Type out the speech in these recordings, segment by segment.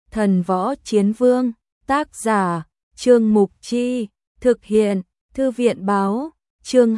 Thần Võ Chiến Vương, tác giả, Trương Mục Chi, thực hiện, Thư viện báo, chương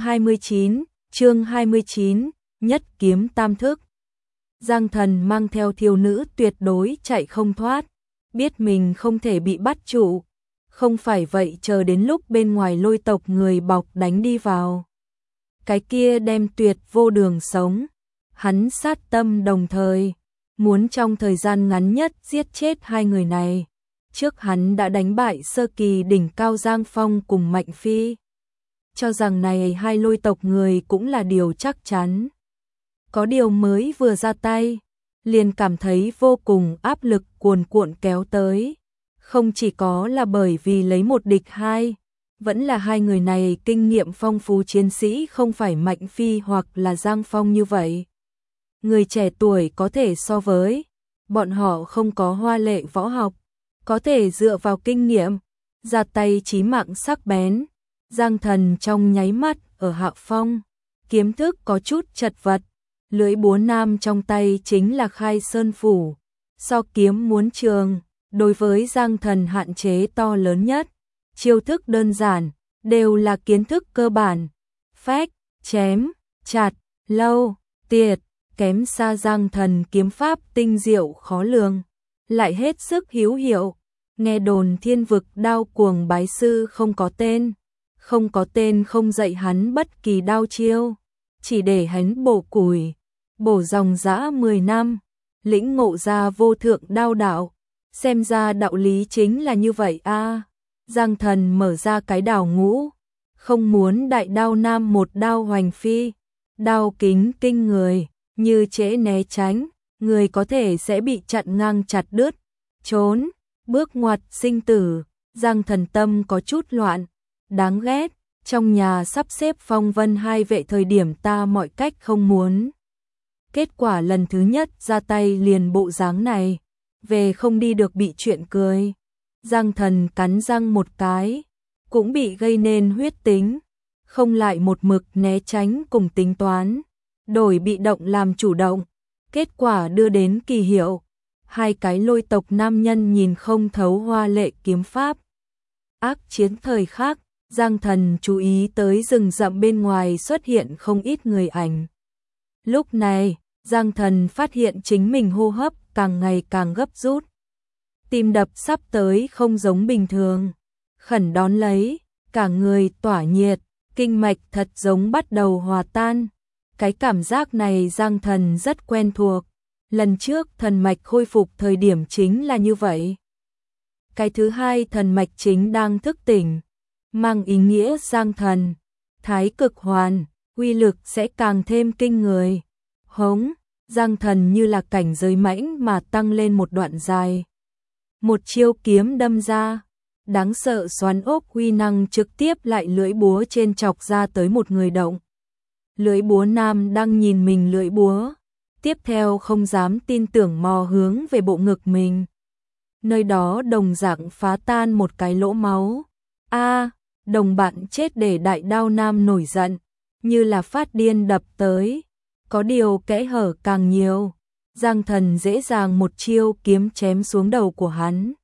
29, nhất kiếm tam thức. Giang Thần mang theo thiếu nữ tuyệt đối chạy không thoát, biết mình không thể bị bắt trụ, không phải vậy chờ đến lúc bên ngoài Lôi tộc người bọc đánh đi vào. Cái kia đem tuyệt vô đường sống, hắn sát tâm đồng thời, muốn trong thời gian ngắn nhất giết chết hai người này. Trước hắn đã đánh bại sơ kỳ đỉnh cao Giang Phong cùng Mạnh Phi, cho rằng này hai Lôi tộc người cũng là điều chắc chắn. Có điều mới vừa ra tay, liền cảm thấy vô cùng áp lực cuồn cuộn kéo tới. Không chỉ có là bởi vì lấy một địch hai, vẫn là hai người này kinh nghiệm phong phú chiến sĩ không phải Mạnh Phi hoặc là Giang Phong như vậy. Người trẻ tuổi có thể so với, bọn họ không có hoa lệ võ học, có thể dựa vào kinh nghiệm, ra tay chí mạng sắc bén. Giang Thần trong nháy mắt ở hạ phong, kiếm thức có chút chật vật, lưỡi búa nam trong tay chính là Khai Sơn Phủ. So kiếm muốn trường, đối với Giang Thần hạn chế to lớn nhất, chiêu thức đơn giản, đều là kiến thức cơ bản, phách, chém, chặt, lâu, tiệt, kém xa Giang Thần kiếm pháp tinh diệu khó lường, lại hết sức hữu hiệu. Nghe đồn Thiên Vực Đao Cuồng bái sư không có tên không dạy hắn bất kỳ đao chiêu, chỉ để hắn bổ củi, bổ dòng dã 10 năm, lĩnh ngộ ra vô thượng đao đạo. Xem ra đạo lý chính là như vậy a. Giang Thần mở ra cái đào ngũ, không muốn đại đao nam một đao hoành phi, đao kính kinh người, như trễ né tránh, người có thể sẽ bị chặn ngang chặt đứt, trốn, bước ngoặt sinh tử. Giang Thần tâm có chút loạn, đáng ghét, trong nhà sắp xếp phong vân hai vệ thời điểm ta mọi cách không muốn. Kết quả lần thứ nhất ra tay liền bộ dáng này, về không đi được bị chuyện cười. Giang Thần cắn răng một cái, cũng bị gây nên huyết tính, không lại một mực né tránh cùng tính toán, đổi bị động làm chủ động, kết quả đưa đến kỳ hiệu. Hai cái Lôi tộc nam nhân nhìn không thấu hoa lệ kiếm pháp. Ác chiến thời khắc, Giang Thần chú ý tới rừng rậm bên ngoài xuất hiện không ít người ảnh. Lúc này, Giang Thần phát hiện chính mình hô hấp càng ngày càng gấp rút. Tim đập sắp tới không giống bình thường. Khẩn đón lấy, cả người tỏa nhiệt, kinh mạch thật giống bắt đầu hòa tan. Cái cảm giác này Giang Thần rất quen thuộc. Lần trước thần mạch khôi phục thời điểm chính là như vậy. Cái thứ hai thần mạch chính đang thức tỉnh, mang ý nghĩa Giang Thần, thái cực hoàn, uy lực sẽ càng thêm kinh người. Hống, Giang Thần như là cảnh giới mãnh mà tăng lên một đoạn dài. Một chiêu kiếm đâm ra, đáng sợ xoắn ốc uy năng trực tiếp lại lưỡi búa trên chọc ra tới một người động. Lưỡi búa nam đang nhìn mình lưỡi búa, tiếp theo không dám tin tưởng mò hướng về bộ ngực mình. Nơi đó đồng dạng phá tan một cái lỗ máu. A, đồng bạn chết để đại đao nam nổi giận, như là phát điên đập tới. Có điều kẽ hở càng nhiều, Giang Thần dễ dàng một chiêu kiếm chém xuống đầu của hắn.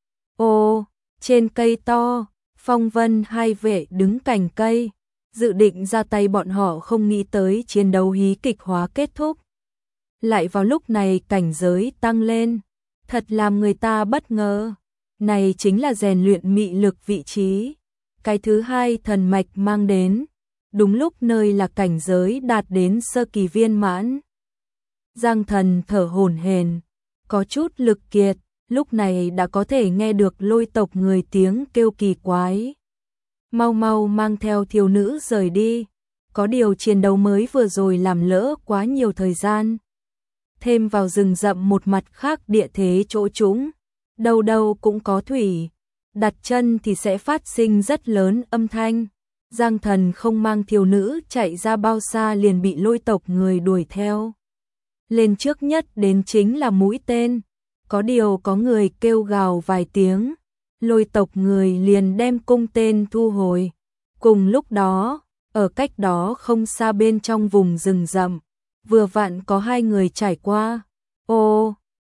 Ô, trên cây to, phong vân hai vệ đứng cạnh cây, dự định ra tay bọn họ không nghĩ tới chiến đấu hí kịch hóa kết thúc. Lại vào lúc này cảnh giới tăng lên, thật làm người ta bất ngờ. Này chính là rèn luyện mị lực vị trí. Cái thứ hai thần mạch mang đến, đúng lúc nơi là cảnh giới đạt đến sơ kỳ viên mãn. Giang Thần thở hổn hển, có chút lực kiệt, lúc này đã có thể nghe được Lôi tộc người tiếng kêu kỳ quái. Mau mau mang theo thiếu nữ rời đi, có điều chiến đấu mới vừa rồi làm lỡ quá nhiều thời gian. Thêm vào rừng rậm một mặt khác địa thế chỗ trũng, đâu đâu cũng có thủy, đặt chân thì sẽ phát sinh rất lớn âm thanh. Giang Thần không mang thiếu nữ chạy ra bao xa liền bị Lôi tộc người đuổi theo. Lên trước nhất đến chính là mũi tên, có điều có người kêu gào vài tiếng, Lôi tộc người liền đem cung tên thu hồi. Cùng lúc đó, ở cách đó không xa bên trong vùng rừng rậm, vừa vặn có hai người trải qua. Ô,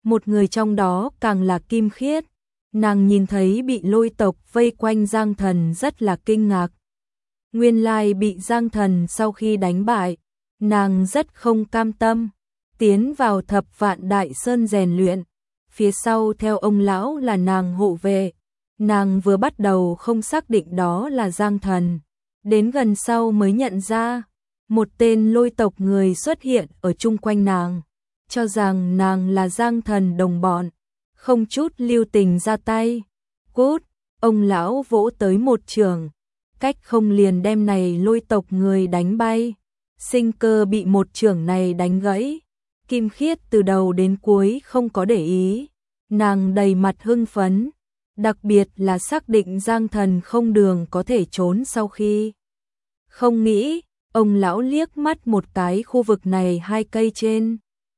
một người trong đó càng là Kim Khiết. Nàng nhìn thấy bị Lôi tộc vây quanh Giang Thần rất là kinh ngạc. Nguyên lai bị Giang Thần sau khi đánh bại, nàng rất không cam tâm, tiến vào Thập Vạn Đại Sơn rèn luyện, phía sau theo ông lão là nàng hộ vệ. Nàng vừa bắt đầu không xác định đó là Giang Thần, đến gần sau mới nhận ra, một tên Lôi tộc người xuất hiện ở chung quanh nàng, cho rằng nàng là Giang Thần đồng bọn, không chút lưu tình ra tay. Cút, ông lão vỗ tới một trường, cách không liền đem này Lôi tộc người đánh bay. Sinh Cơ bị một chưởng này đánh gãy. Kim Khiết từ đầu đến cuối không có để ý, nàng đầy mặt hưng phấn, đặc biệt là xác định Giang Thần không đường có thể trốn sau khi. Không nghĩ, ông lão liếc mắt một cái khu vực này 2 cây trên.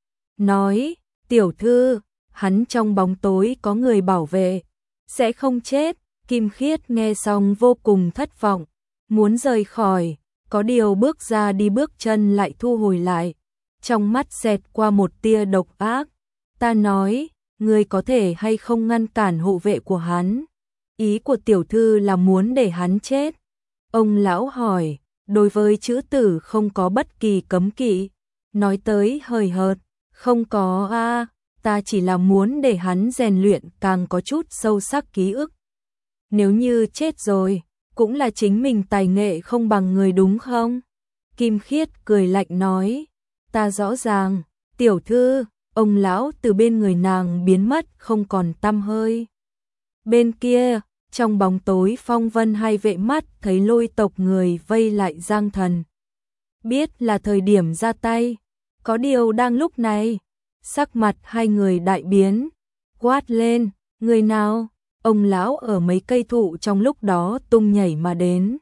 Nói, tiểu thư, hắn trong bóng tối có người bảo vệ, sẽ không chết. Kim Khiết nghe xong vô cùng thất vọng, muốn rời khỏi, có điều bước ra đi bước chân lại thu hồi lại. Trong mắt xẹt qua một tia độc ác. Ta nói, ngươi có thể hay không ngăn cản hộ vệ của hắn? Ý của tiểu thư là muốn để hắn chết. Ông lão hỏi, đối với chữ tử không có bất kỳ cấm kỵ. Nói tới hời hợt, không có a, ta chỉ là muốn để hắn rèn luyện càng có chút sâu sắc ký ức. Nếu như chết rồi, cũng là chính mình tài nghệ không bằng người đúng không? Kim Khiết cười lạnh nói, ta rõ ràng, tiểu thư. Ông lão từ bên người nàng biến mất không còn tăm hơi. Bên kia, trong bóng tối Phong Vân hai vệ mắt thấy Lôi tộc người vây lại Giang Thần. Biết là thời điểm ra tay, có điều đang lúc này, sắc mặt hai người đại biến, quát lên, người nào? Ông lão ở mấy cây thụ trong lúc đó tung nhảy mà đến.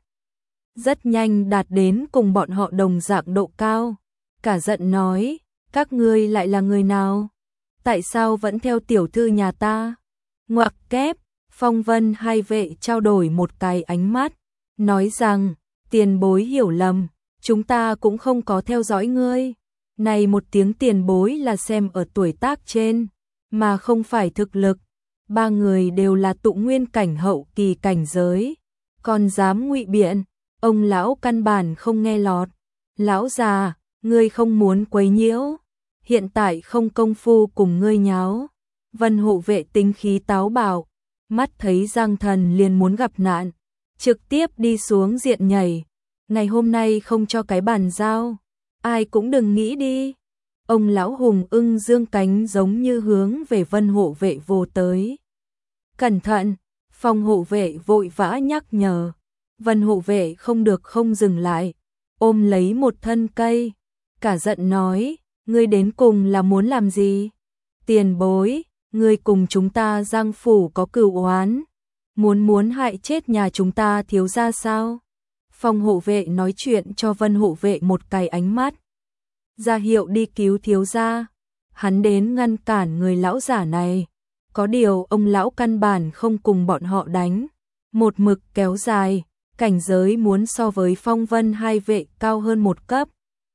Rất nhanh đạt đến cùng bọn họ đồng dạng độ cao, cả giận nói, các ngươi lại là người nào? Tại sao vẫn theo tiểu thư nhà ta? Ngoặc kép, Phong Vân hai vệ trao đổi một cái ánh mắt, nói rằng, tiền bối hiểu lầm, chúng ta cũng không có theo dõi ngươi. Này một tiếng tiền bối là xem ở tuổi tác trên, mà không phải thực lực. Ba người đều là tụ nguyên cảnh hậu kỳ cảnh giới, còn dám ngụy biện, ông lão căn bản không nghe lọt. Lão già, ngươi không muốn quấy nhiễu, hiện tại không công phu cùng ngươi nháo. Vân hộ vệ tính khí táo bạo, mắt thấy Giang Thần liền muốn gặp nạn, trực tiếp đi xuống diện nhảy. Ngày hôm nay không cho cái bàn giao, ai cũng đừng nghĩ đi. Ông lão hùng ưng dương cánh giống như hướng về Vân hộ vệ vồ tới. Cẩn thận, Phong hộ vệ vội vã nhắc nhở. Vân hộ vệ không được không dừng lại, ôm lấy một thân cây, cả giận nói, ngươi đến cùng là muốn làm gì? Tiền bối, ngươi cùng chúng ta Giang phủ có cửu oán, muốn hại chết nhà chúng ta thiếu gia sao? Phong hộ vệ nói chuyện cho Vân hộ vệ một cái ánh mắt, ra hiệu đi cứu thiếu gia. Hắn đến ngăn cản người lão giả này, có điều ông lão căn bản không cùng bọn họ đánh, một mực kéo dài, cảnh giới muốn so với Phong Vân hai vệ cao hơn một cấp.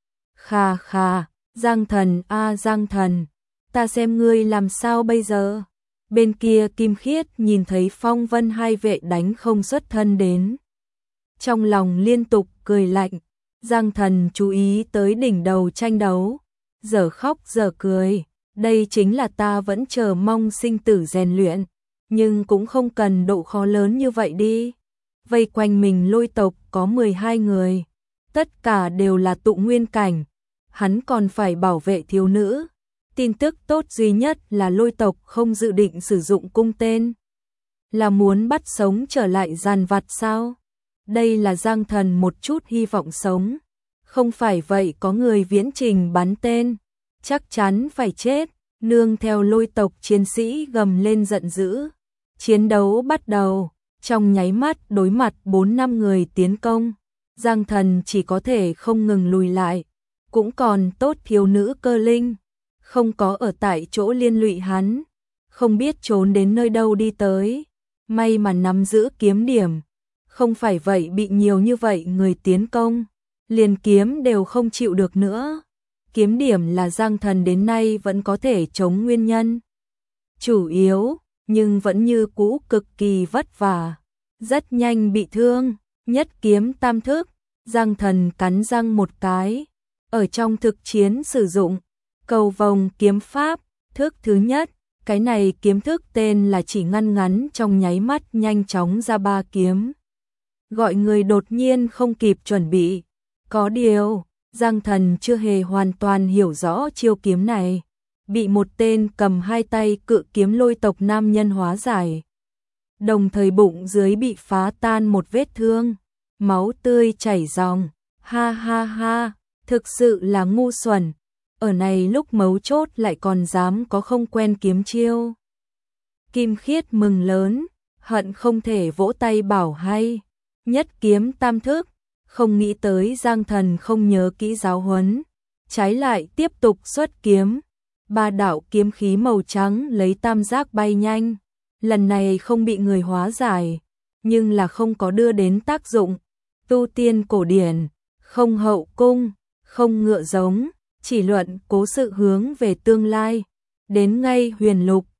Khà khà, Giang Thần a Giang Thần, ta xem ngươi làm sao bây giờ? Bên kia Kim Khiết nhìn thấy Phong Vân hai vệ đánh không xuất thân đến, trong lòng liên tục cười lạnh. Giang Thần chú ý tới đỉnh đầu tranh đấu, giờ khóc giờ cười, đây chính là ta vẫn chờ mong sinh tử rèn luyện, nhưng cũng không cần độ khó lớn như vậy đi. Vây quanh mình Lôi tộc có 12 người, tất cả đều là tụ nguyên cảnh, hắn còn phải bảo vệ thiếu nữ. Tin tức tốt duy nhất là Lôi tộc không dự định sử dụng cung tên, là muốn bắt sống trở lại giàn vặt sao? Đây là Giang Thần một chút hy vọng sống, không phải vậy có người viễn trình bắn tên, chắc chắn phải chết. Nương theo Lôi tộc chiến sĩ gầm lên giận dữ, chiến đấu bắt đầu. Trong nháy mắt đối mặt 4-5 người tiến công, Giang Thần chỉ có thể không ngừng lùi lại, cũng còn tốt thiếu nữ Cơ Linh không có ở tại chỗ liên lụy hắn, không biết trốn đến nơi đâu đi tới, may mà nắm giữ kiếm điểm, không phải vậy bị nhiều như vậy người tiến công, liền kiếm đều không chịu được nữa. Kiếm điểm là Giang Thần đến nay vẫn có thể chống nguyên nhân, chủ yếu, nhưng vẫn như cũ cực kỳ vất vả, rất nhanh bị thương. Nhất kiếm tam thức, Giang Thần cắn răng một cái, ở trong thực chiến sử dụng cầu vồng kiếm pháp, thức thứ nhất, cái này kiếm thức tên là chỉ ngăn ngắn trong nháy mắt nhanh chóng ra 3 kiếm. Gọi người đột nhiên không kịp chuẩn bị, có điều, Giang Thần chưa hề hoàn toàn hiểu rõ chiêu kiếm này, bị một tên cầm 2 tay cự kiếm lôi tộc nam nhân hóa giải. Đồng thời bụng dưới bị phá tan một vết thương, máu tươi chảy ròng, ha ha ha, thực sự là ngu xuẩn, ở này lúc mấu chốt lại còn dám có không quen kiếm chiêu. Kim Khiết mừng lớn, hận không thể vỗ tay bảo hay, nhất kiếm tam thức, không nghĩ tới Giang Thần không nhớ kỹ giáo huấn, trái lại tiếp tục xuất kiếm, 3 đạo kiếm khí màu trắng lấy tam giác bay nhanh, lần này không bị người hóa giải, nhưng là không có đưa đến tác dụng. Tu tiên cổ điển, không hậu cung, không ngựa giống, chỉ luận cố sự hướng về tương lai, đến ngay huyền lục,